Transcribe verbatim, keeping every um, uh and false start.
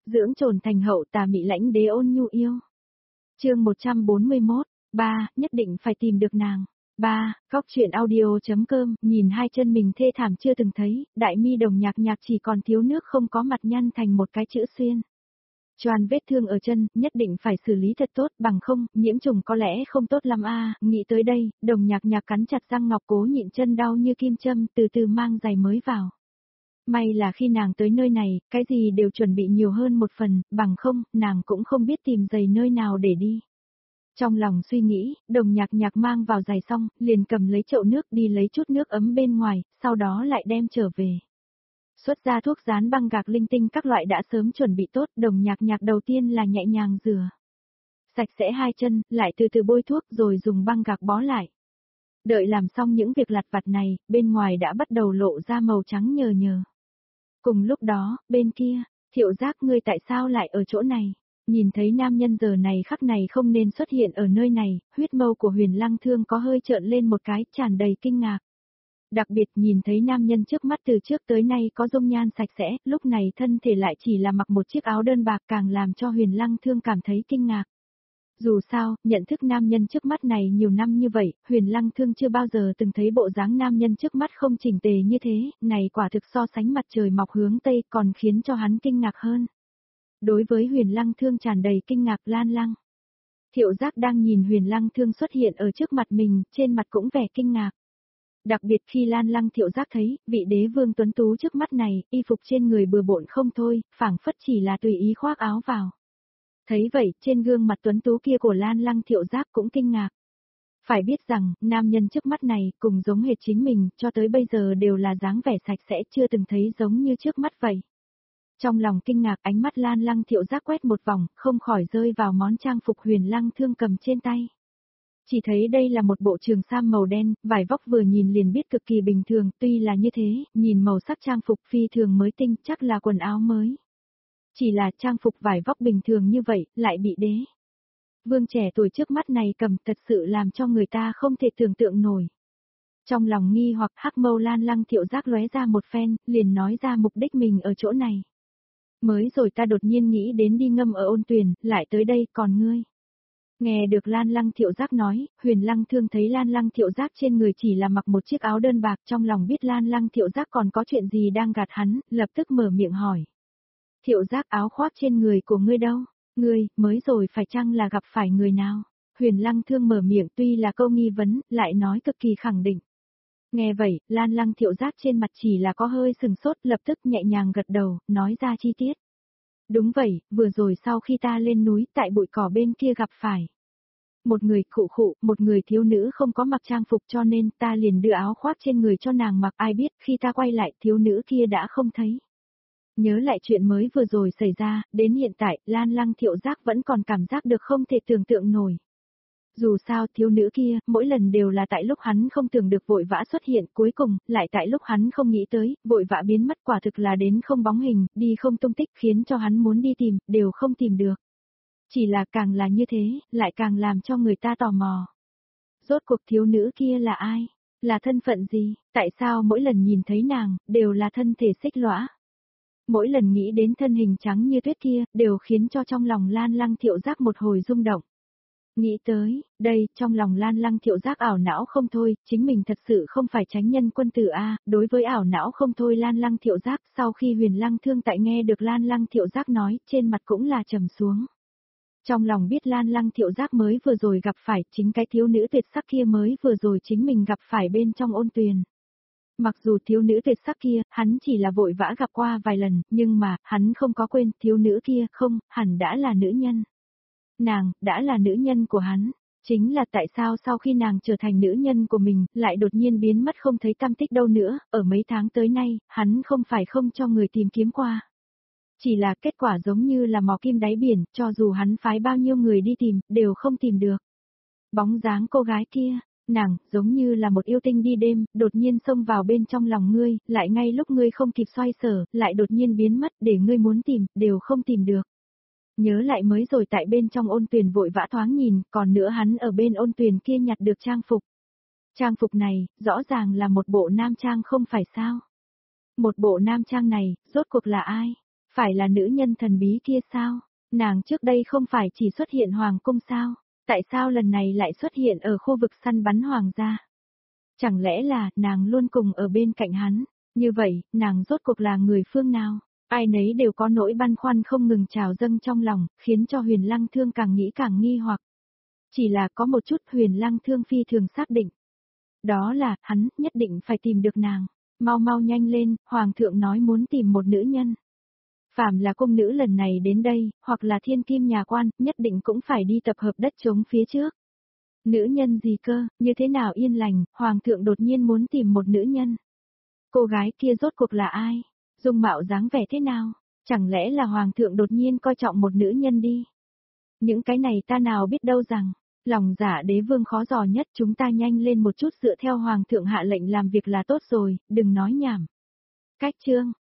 Dưỡng trồn thành hậu tà mị lãnh đế ôn nhu yêu. Chương một trăm bốn mươi mốt, ba, nhất định phải tìm được nàng. ba, góc truyện audio.com, nhìn hai chân mình thê thảm chưa từng thấy, đại mi đồng nhạc nhạc chỉ còn thiếu nước không có mặt nhăn thành một cái chữ xuyên. Choàn vết thương ở chân, nhất định phải xử lý thật tốt, bằng không, nhiễm trùng có lẽ không tốt lắm a. Nghĩ tới đây, đồng nhạc nhạc cắn chặt răng ngọc cố nhịn chân đau như kim châm, từ từ mang giày mới vào. May là khi nàng tới nơi này, cái gì đều chuẩn bị nhiều hơn một phần, bằng không, nàng cũng không biết tìm giày nơi nào để đi. Trong lòng suy nghĩ, đồng nhạc nhạc mang vào giày xong, liền cầm lấy chậu nước đi lấy chút nước ấm bên ngoài, sau đó lại đem trở về. Xuất ra thuốc dán băng gạc linh tinh các loại đã sớm chuẩn bị tốt, đồng nhạc nhạc đầu tiên là nhẹ nhàng rửa sạch sẽ hai chân, lại từ từ bôi thuốc rồi dùng băng gạc bó lại. Đợi làm xong những việc lặt vặt này, bên ngoài đã bắt đầu lộ ra màu trắng nhờ nhờ. Cùng lúc đó, bên kia, Thiệu Giác ngươi tại sao lại ở chỗ này? Nhìn thấy nam nhân giờ này khắc này không nên xuất hiện ở nơi này, huyết mâu của Huyền Lăng Thương có hơi trợn lên một cái, tràn đầy kinh ngạc. Đặc biệt nhìn thấy nam nhân trước mắt từ trước tới nay có dung nhan sạch sẽ, lúc này thân thể lại chỉ là mặc một chiếc áo đơn bạc càng làm cho Huyền Lăng Thương cảm thấy kinh ngạc. Dù sao, nhận thức nam nhân trước mắt này nhiều năm như vậy, Huyền Lăng Thương chưa bao giờ từng thấy bộ dáng nam nhân trước mắt không chỉnh tề như thế, này quả thực so sánh mặt trời mọc hướng Tây còn khiến cho hắn kinh ngạc hơn. Đối với Huyền Lăng Thương tràn đầy kinh ngạc Lan Lăng. Thiệu Giác đang nhìn Huyền Lăng Thương xuất hiện ở trước mặt mình, trên mặt cũng vẻ kinh ngạc. Đặc biệt khi Lan Lăng Thiệu Giác thấy, vị đế vương tuấn tú trước mắt này, y phục trên người bừa bộn không thôi, phảng phất chỉ là tùy ý khoác áo vào. Thấy vậy, trên gương mặt tuấn tú kia của Lan Lăng Thiệu Giác cũng kinh ngạc. Phải biết rằng, nam nhân trước mắt này, cùng giống hệt chính mình, cho tới bây giờ đều là dáng vẻ sạch sẽ chưa từng thấy giống như trước mắt vậy. Trong lòng kinh ngạc ánh mắt Lan Lăng Thiệu Giác quét một vòng, không khỏi rơi vào món trang phục Huyền Lăng Thương cầm trên tay. Chỉ thấy đây là một bộ trường sam màu đen, vải vóc vừa nhìn liền biết cực kỳ bình thường, tuy là như thế, nhìn màu sắc trang phục phi thường mới tinh, chắc là quần áo mới. Chỉ là trang phục vải vóc bình thường như vậy, lại bị đế vương trẻ tuổi trước mắt này cầm, thật sự làm cho người ta không thể tưởng tượng nổi. Trong lòng nghi hoặc hắc mâu Lan Lăng Thiệu Giác lóe ra một phen, liền nói ra mục đích mình ở chỗ này. Mới rồi ta đột nhiên nghĩ đến đi ngâm ở ôn tuyền, lại tới đây, còn ngươi. Nghe được Lan Lăng Thiệu Giác nói, Huyền Lăng Thương thấy Lan Lăng Thiệu Giác trên người chỉ là mặc một chiếc áo đơn bạc, trong lòng biết Lan Lăng Thiệu Giác còn có chuyện gì đang gạt hắn, lập tức mở miệng hỏi. Thiệu Giác áo khoác trên người của ngươi đâu? Ngươi, mới rồi phải chăng là gặp phải người nào? Huyền Lăng Thương mở miệng tuy là câu nghi vấn, lại nói cực kỳ khẳng định. Nghe vậy, Lan Lăng Thiệu Giác trên mặt chỉ là có hơi sừng sốt, lập tức nhẹ nhàng gật đầu, nói ra chi tiết. Đúng vậy, vừa rồi sau khi ta lên núi tại bụi cỏ bên kia gặp phải. Một người khụ khụ, một người thiếu nữ không có mặc trang phục cho nên ta liền đưa áo khoác trên người cho nàng mặc, ai biết khi ta quay lại thiếu nữ kia đã không thấy. Nhớ lại chuyện mới vừa rồi xảy ra, đến hiện tại, Lan Lăng Thiệu Giác vẫn còn cảm giác được không thể tưởng tượng nổi. Dù sao thiếu nữ kia, mỗi lần đều là tại lúc hắn không tưởng được vội vã xuất hiện, cuối cùng, lại tại lúc hắn không nghĩ tới, vội vã biến mất, quả thực là đến không bóng hình, đi không tung tích, khiến cho hắn muốn đi tìm, đều không tìm được. Chỉ là càng là như thế, lại càng làm cho người ta tò mò. Rốt cuộc thiếu nữ kia là ai? Là thân phận gì? Tại sao mỗi lần nhìn thấy nàng, đều là thân thể xích lõa? Mỗi lần nghĩ đến thân hình trắng như tuyết kia, đều khiến cho trong lòng Lan Lăng Thiệu Giác một hồi rung động. Nghĩ tới, đây, trong lòng Lan Lăng Thiệu Giác ảo não không thôi, chính mình thật sự không phải chánh nhân quân tử a. Đối với ảo não không thôi Lan Lăng Thiệu Giác, sau khi Huyền Lăng Thương tại nghe được Lan Lăng Thiệu Giác nói, trên mặt cũng là trầm xuống. Trong lòng biết Lan Lăng Thiệu Giác mới vừa rồi gặp phải, chính cái thiếu nữ tuyệt sắc kia mới vừa rồi chính mình gặp phải bên trong ôn tuyền. Mặc dù thiếu nữ tuyệt sắc kia, hắn chỉ là vội vã gặp qua vài lần, nhưng mà, hắn không có quên, thiếu nữ kia, không, hẳn đã là nữ nhân. Nàng, đã là nữ nhân của hắn. Chính là tại sao sau khi nàng trở thành nữ nhân của mình, lại đột nhiên biến mất không thấy tăm tích đâu nữa, ở mấy tháng tới nay, hắn không phải không cho người tìm kiếm qua. Chỉ là kết quả giống như là mò kim đáy biển, cho dù hắn phái bao nhiêu người đi tìm, đều không tìm được. Bóng dáng cô gái kia, nàng, giống như là một yêu tinh đi đêm, đột nhiên xông vào bên trong lòng ngươi, lại ngay lúc ngươi không kịp xoay sở, lại đột nhiên biến mất để ngươi muốn tìm, đều không tìm được. Nhớ lại mới rồi tại bên trong ôn tuyền vội vã thoáng nhìn, còn nữa hắn ở bên ôn tuyền kia nhặt được trang phục. Trang phục này, rõ ràng là một bộ nam trang không phải sao. Một bộ nam trang này, rốt cuộc là ai? Phải là nữ nhân thần bí kia sao? Nàng trước đây không phải chỉ xuất hiện hoàng cung sao? Tại sao lần này lại xuất hiện ở khu vực săn bắn hoàng gia? Chẳng lẽ là nàng luôn cùng ở bên cạnh hắn? Như vậy, nàng rốt cuộc là người phương nào? Ai nấy đều có nỗi băn khoăn không ngừng trào dâng trong lòng, khiến cho Huyền Lăng Thương càng nghĩ càng nghi hoặc. Chỉ là có một chút Huyền Lăng Thương phi thường xác định. Đó là, hắn nhất định phải tìm được nàng. Mau mau nhanh lên, Hoàng thượng nói muốn tìm một nữ nhân. Phàm là cung nữ lần này đến đây, hoặc là thiên kim nhà quan, nhất định cũng phải đi tập hợp đất trống phía trước. Nữ nhân gì cơ, như thế nào yên lành, Hoàng thượng đột nhiên muốn tìm một nữ nhân. Cô gái kia rốt cuộc là ai? Dung mạo dáng vẻ thế nào? Chẳng lẽ là Hoàng thượng đột nhiên coi trọng một nữ nhân đi? Những cái này ta nào biết đâu rằng, lòng giả đế vương khó dò nhất, chúng ta nhanh lên một chút dựa theo Hoàng thượng hạ lệnh làm việc là tốt rồi, đừng nói nhảm. Cách chương,